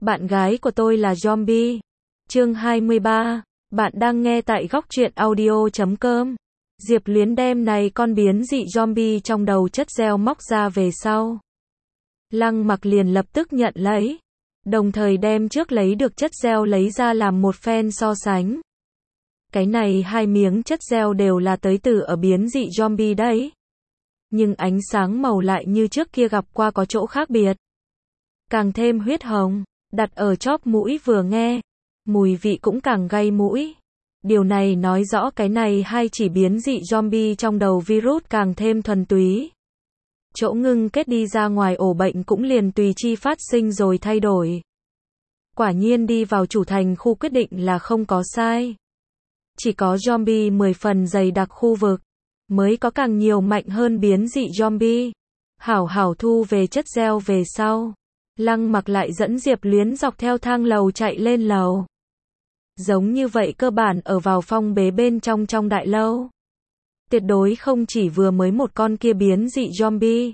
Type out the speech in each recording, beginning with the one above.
Bạn gái của tôi là zombie. Chương 23. Bạn đang nghe tại góc truyện audio.com. Diệp Luyến đem này con biến dị zombie trong đầu chất gel móc ra về sau. Lăng Mặc liền lập tức nhận lấy, đồng thời đem trước lấy được chất gel lấy ra làm một phen so sánh. Cái này hai miếng chất gel đều là tới từ ở biến dị zombie đấy. Nhưng ánh sáng màu lại như trước kia gặp qua có chỗ khác biệt. Càng thêm huyết hồng, đặt ở chóp mũi vừa nghe, mùi vị cũng càng gay mũi. Điều này nói rõ cái này hai chỉ biến dị zombie trong đầu virus càng thêm thuần túy. Chỗ ngưng kết đi ra ngoài ổ bệnh cũng liền tùy chi phát sinh rồi thay đổi. Quả nhiên đi vào chủ thành khu quyết định là không có sai. Chỉ có zombie 10 phần dày đặc khu vực, mới có càng nhiều mạnh hơn biến dị zombie. Hảo hảo thu về chất gel về sau. Lăng Mặc lại dẫn Diệp Luyến dọc theo thang lầu chạy lên lầu. Giống như vậy cơ bản ở vào phong bế bên trong đại lâu. Tuyệt đối không chỉ vừa mới một con kia biến dị zombie.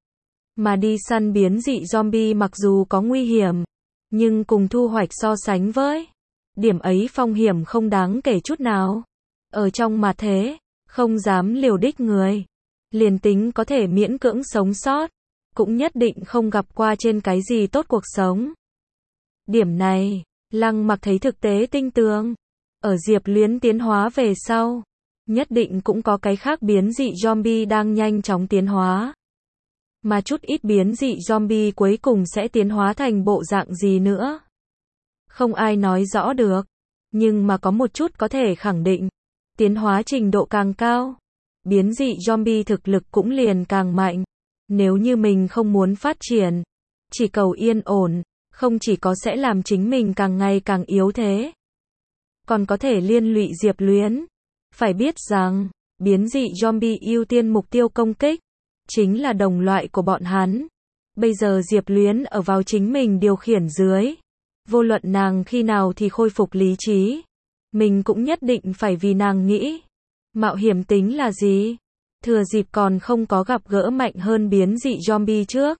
Mà đi săn biến dị zombie mặc dù có nguy hiểm, nhưng cùng thu hoạch so sánh với điểm ấy phong hiểm không đáng kể chút nào. Ở trong mà thế, không dám liều đích người. Liền tính có thể miễn cưỡng sống sót, cũng nhất định không gặp qua trên cái gì tốt cuộc sống. Điểm này, Lăng Mặc thấy thực tế tinh tường. Ở Diệp Luyến tiến hóa về sau, nhất định cũng có cái khác biến dị zombie đang nhanh chóng tiến hóa. Mà chút ít biến dị zombie cuối cùng sẽ tiến hóa thành bộ dạng gì nữa? Không ai nói rõ được. Nhưng mà có một chút có thể khẳng định. Tiến hóa trình độ càng cao, biến dị zombie thực lực cũng liền càng mạnh. Nếu như mình không muốn phát triển, chỉ cầu yên ổn, không chỉ có sẽ làm chính mình càng ngày càng yếu thế, còn có thể liên lụy Diệp Luyến. Phải biết rằng, biến dị zombie ưu tiên mục tiêu công kích, chính là đồng loại của bọn hắn. Bây giờ Diệp Luyến ở vào chính mình điều khiển dưới. Vô luận nàng khi nào thì khôi phục lý trí. Mình cũng nhất định phải vì nàng nghĩ. Mạo hiểm tính là gì? Thừa dịp còn không có gặp gỡ mạnh hơn biến dị zombie trước.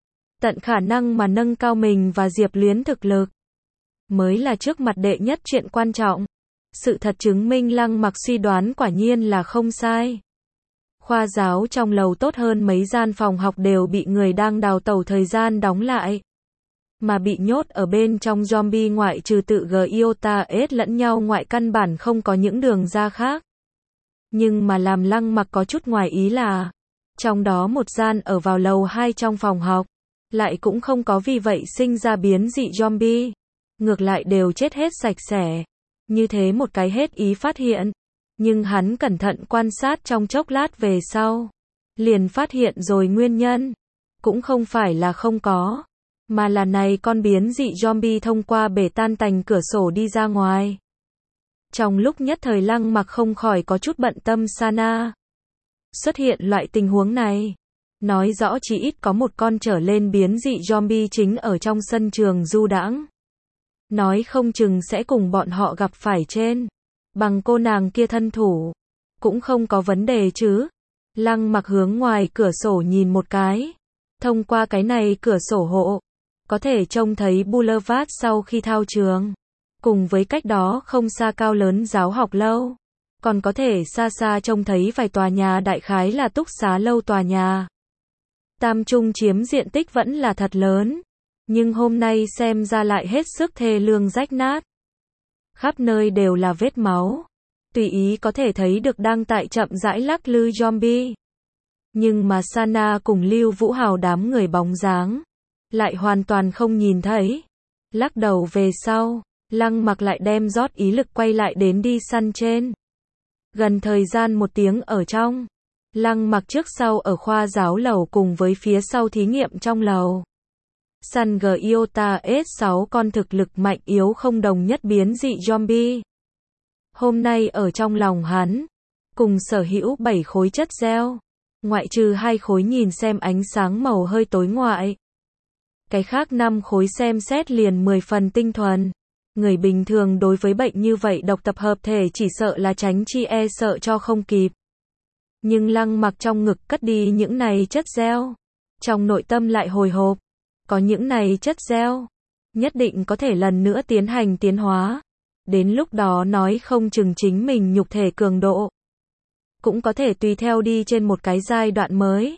Tận khả năng mà nâng cao mình và Diệp Luyến thực lực. Mới là trước mặt đệ nhất chuyện quan trọng. Sự thật chứng minh Lăng Mặc suy đoán quả nhiên là không sai. Khoa giáo trong lầu tốt hơn mấy gian phòng học đều bị người đang đào tẩu thời gian đóng lại. Mà bị nhốt ở bên trong zombie ngoại trừ tự giota ết lẫn nhau ngoại căn bản không có những đường ra khác. Nhưng mà làm Lăng Mặc có chút ngoài ý là, trong đó một gian ở vào lầu 2 trong phòng học, lại cũng không có vì vậy sinh ra biến dị zombie. Ngược lại đều chết hết sạch sẽ. Như thế một cái hết ý phát hiện. Nhưng hắn cẩn thận quan sát trong chốc lát về sau. Liền phát hiện rồi nguyên nhân. Cũng không phải là không có. Mà là này con biến dị zombie thông qua bể tan tành cửa sổ đi ra ngoài. Trong lúc nhất thời Lăng Mặc không khỏi có chút bận tâm Sana. Xuất hiện loại tình huống này. Nói rõ chỉ ít có một con trở lên biến dị zombie chính ở trong sân trường du đãng. Nói không chừng sẽ cùng bọn họ gặp phải trên. Bằng cô nàng kia thân thủ. Cũng không có vấn đề chứ. Lăng Mặc hướng ngoài cửa sổ nhìn một cái. Thông qua cái này cửa sổ hộ. Có thể trông thấy Boulevard sau khi thao trường. Cùng với cách đó không xa cao lớn giáo học lâu. Còn có thể xa xa trông thấy vài tòa nhà đại khái là túc xá lâu tòa nhà. Tam Trung chiếm diện tích vẫn là thật lớn. Nhưng hôm nay xem ra lại hết sức thê lương rách nát. Khắp nơi đều là vết máu. Tùy ý có thể thấy được đang tại chậm rãi lắc lư zombie. Nhưng mà Sana cùng Lưu Vũ Hào đám người bóng dáng. Lại hoàn toàn không nhìn thấy. Lắc đầu về sau. Lăng Mặc lại đem rót ý lực quay lại đến đi săn trên. Gần thời gian 1 tiếng ở trong. Lăng Mặc trước sau ở khoa giáo lầu cùng với phía sau thí nghiệm trong lầu. Săn giota S6 con thực lực mạnh yếu không đồng nhất biến dị zombie. Hôm nay ở trong lòng hắn. Cùng sở hữu 7 khối chất gel. Ngoại trừ 2 khối nhìn xem ánh sáng màu hơi tối ngoại. Cái khác 5 khối xem xét liền 10 phần tinh thuần. Người bình thường đối với bệnh như vậy độc tập hợp thể chỉ sợ là tránh chi e sợ cho không kịp. Nhưng Lăng Mặc trong ngực cất đi những này chất gel. Trong nội tâm lại hồi hộp. Có những này chất gel. nhất định có thể lần nữa tiến hành tiến hóa. Đến lúc đó nói không chừng chính mình nhục thể cường độ cũng có thể tùy theo đi trên một cái giai đoạn mới.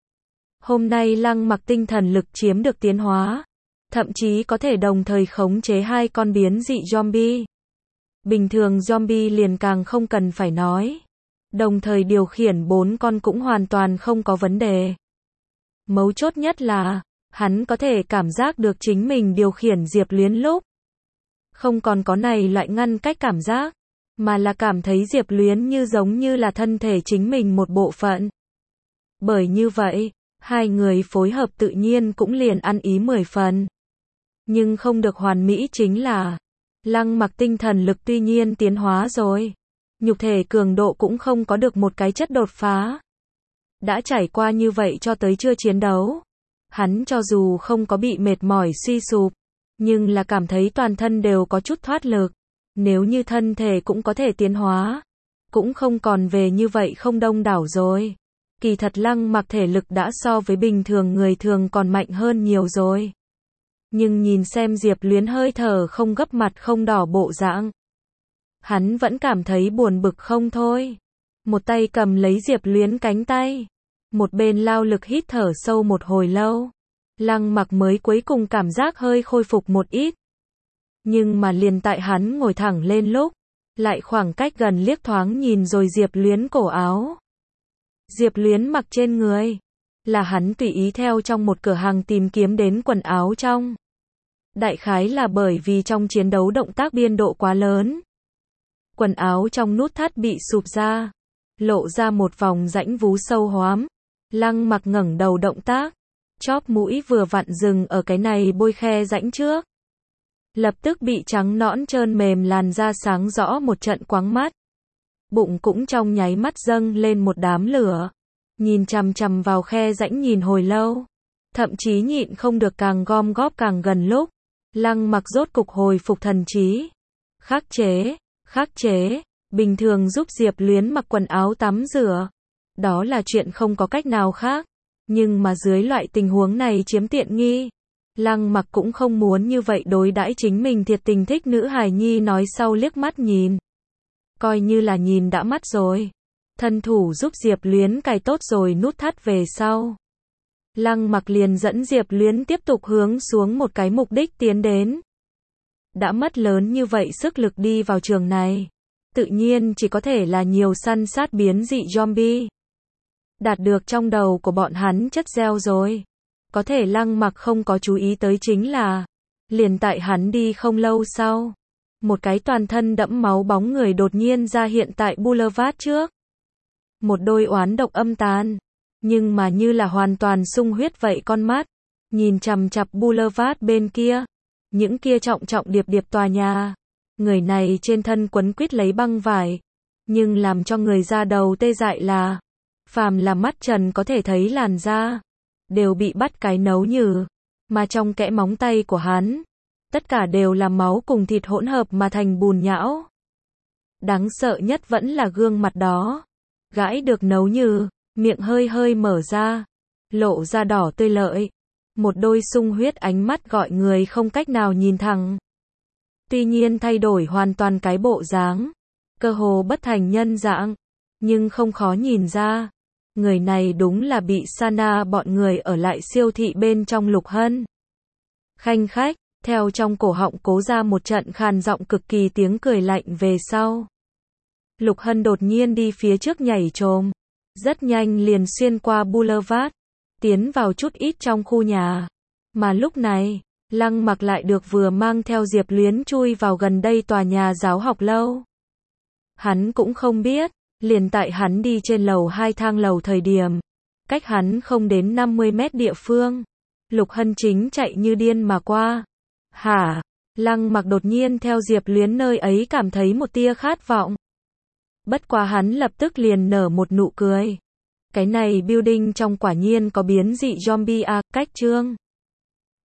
Hôm nay Lăng Mặc tinh thần lực chiếm được tiến hóa, thậm chí có thể đồng thời khống chế 2 con biến dị zombie. Bình thường zombie liền càng không cần phải nói. Đồng thời điều khiển 4 con cũng hoàn toàn không có vấn đề. Mấu chốt nhất là, hắn có thể cảm giác được chính mình điều khiển Diệp Luyến lúc. Không còn có này loại ngăn cách cảm giác, mà là cảm thấy Diệp Luyến như giống như là thân thể chính mình một bộ phận. Bởi như vậy, hai người phối hợp tự nhiên cũng liền ăn ý 10 phần. Nhưng không được hoàn mỹ chính là, Lăng Mặc tinh thần lực tuy nhiên tiến hóa rồi, nhục thể cường độ cũng không có được một cái chất đột phá. Đã trải qua như vậy cho tới chưa chiến đấu, hắn cho dù không có bị mệt mỏi suy sụp, nhưng là cảm thấy toàn thân đều có chút thoát lực. Nếu như thân thể cũng có thể tiến hóa, cũng không còn về như vậy không đông đảo rồi. Kỳ thật Lăng Mặc thể lực đã so với bình thường người thường còn mạnh hơn nhiều rồi. Nhưng nhìn xem Diệp Luyến hơi thở không gấp mặt không đỏ bộ dạng, hắn vẫn cảm thấy buồn bực không thôi. Một tay cầm lấy Diệp Luyến cánh tay, một bên lao lực hít thở sâu một hồi lâu. Lăng Mặc mới cuối cùng cảm giác hơi khôi phục một ít. Nhưng mà liền tại hắn ngồi thẳng lên lúc, lại khoảng cách gần liếc thoáng nhìn rồi Diệp Luyến cổ áo. Diệp Luyến mặc trên người, là hắn tùy ý theo trong một cửa hàng tìm kiếm đến quần áo trong. Đại khái là bởi vì trong chiến đấu động tác biên độ quá lớn. Quần áo trong nút thắt bị sụp ra, lộ ra một vòng rãnh vú sâu hoắm. Lăng Mặc ngẩng đầu động tác, chóp mũi vừa vặn dừng ở cái này bôi khe rãnh trước. Lập tức bị trắng nõn trơn mềm làn da sáng rõ một trận quáng mắt. Bụng cũng trong nháy mắt dâng lên một đám lửa. Nhìn chằm chằm vào khe rãnh nhìn hồi lâu. Thậm chí nhịn không được càng gom góp càng gần lúc. Lăng Mặc rốt cục hồi phục thần trí. Khắc chế, bình thường giúp Diệp Luyến mặc quần áo tắm rửa. Đó là chuyện không có cách nào khác. Nhưng mà dưới loại tình huống này chiếm tiện nghi. Lăng Mặc cũng không muốn như vậy đối đãi chính mình thiệt tình thích nữ hài nhi nói sau liếc mắt nhìn. Coi như là nhìn đã mắt rồi. Thân thủ giúp Diệp Luyến cài tốt rồi nút thắt về sau. Lăng Mặc liền dẫn Diệp Luyến tiếp tục hướng xuống một cái mục đích tiến đến. Đã mất lớn như vậy sức lực đi vào trường này. Tự nhiên chỉ có thể là nhiều săn sát biến dị zombie. Đạt được trong đầu của bọn hắn chất gieo rồi. Có thể Lăng Mặc không có chú ý tới chính là, liền tại hắn đi không lâu sau, một cái toàn thân đẫm máu bóng người đột nhiên ra hiện tại Boulevard trước. Một đôi oán độc âm tàn, nhưng mà như là hoàn toàn sung huyết vậy con mắt, nhìn chằm chằm Boulevard bên kia, những kia trọng trọng điệp điệp tòa nhà. Người này trên thân quấn quýt lấy băng vải, nhưng làm cho người da đầu tê dại là, phàm là mắt trần có thể thấy làn da đều bị bắt cái nấu nhừ, mà trong kẽ móng tay của hắn, tất cả đều là máu cùng thịt hỗn hợp mà thành bùn nhão. Đáng sợ nhất vẫn là gương mặt đó, gãi được nấu nhừ, miệng hơi hơi mở ra, lộ ra đỏ tươi lợi, một đôi sung huyết ánh mắt gọi người không cách nào nhìn thẳng. Tuy nhiên thay đổi hoàn toàn cái bộ dáng, cơ hồ bất thành nhân dạng, nhưng không khó nhìn ra. Người này đúng là bị Sana bọn người ở lại siêu thị bên trong Lục Hân. Khanh khách, theo trong cổ họng cố ra một trận khàn giọng cực kỳ tiếng cười lạnh về sau. Lục Hân đột nhiên đi phía trước nhảy chồm, rất nhanh liền xuyên qua Boulevard, tiến vào chút ít trong khu nhà. Mà lúc này, Lăng Mặc lại được vừa mang theo Diệp Luyến chui vào gần đây tòa nhà giáo học lâu. Hắn cũng không biết. Liền tại hắn đi trên lầu 2 thang lầu thời điểm, cách hắn không đến 50 mét địa phương, Lục Hân chính chạy như điên mà qua. Hả? Lăng Mặc đột nhiên theo Diệp Luyến nơi ấy cảm thấy một tia khát vọng. Bất quá hắn lập tức liền nở một nụ cười. Cái này building trong quả nhiên có biến dị zombie à, cách chương.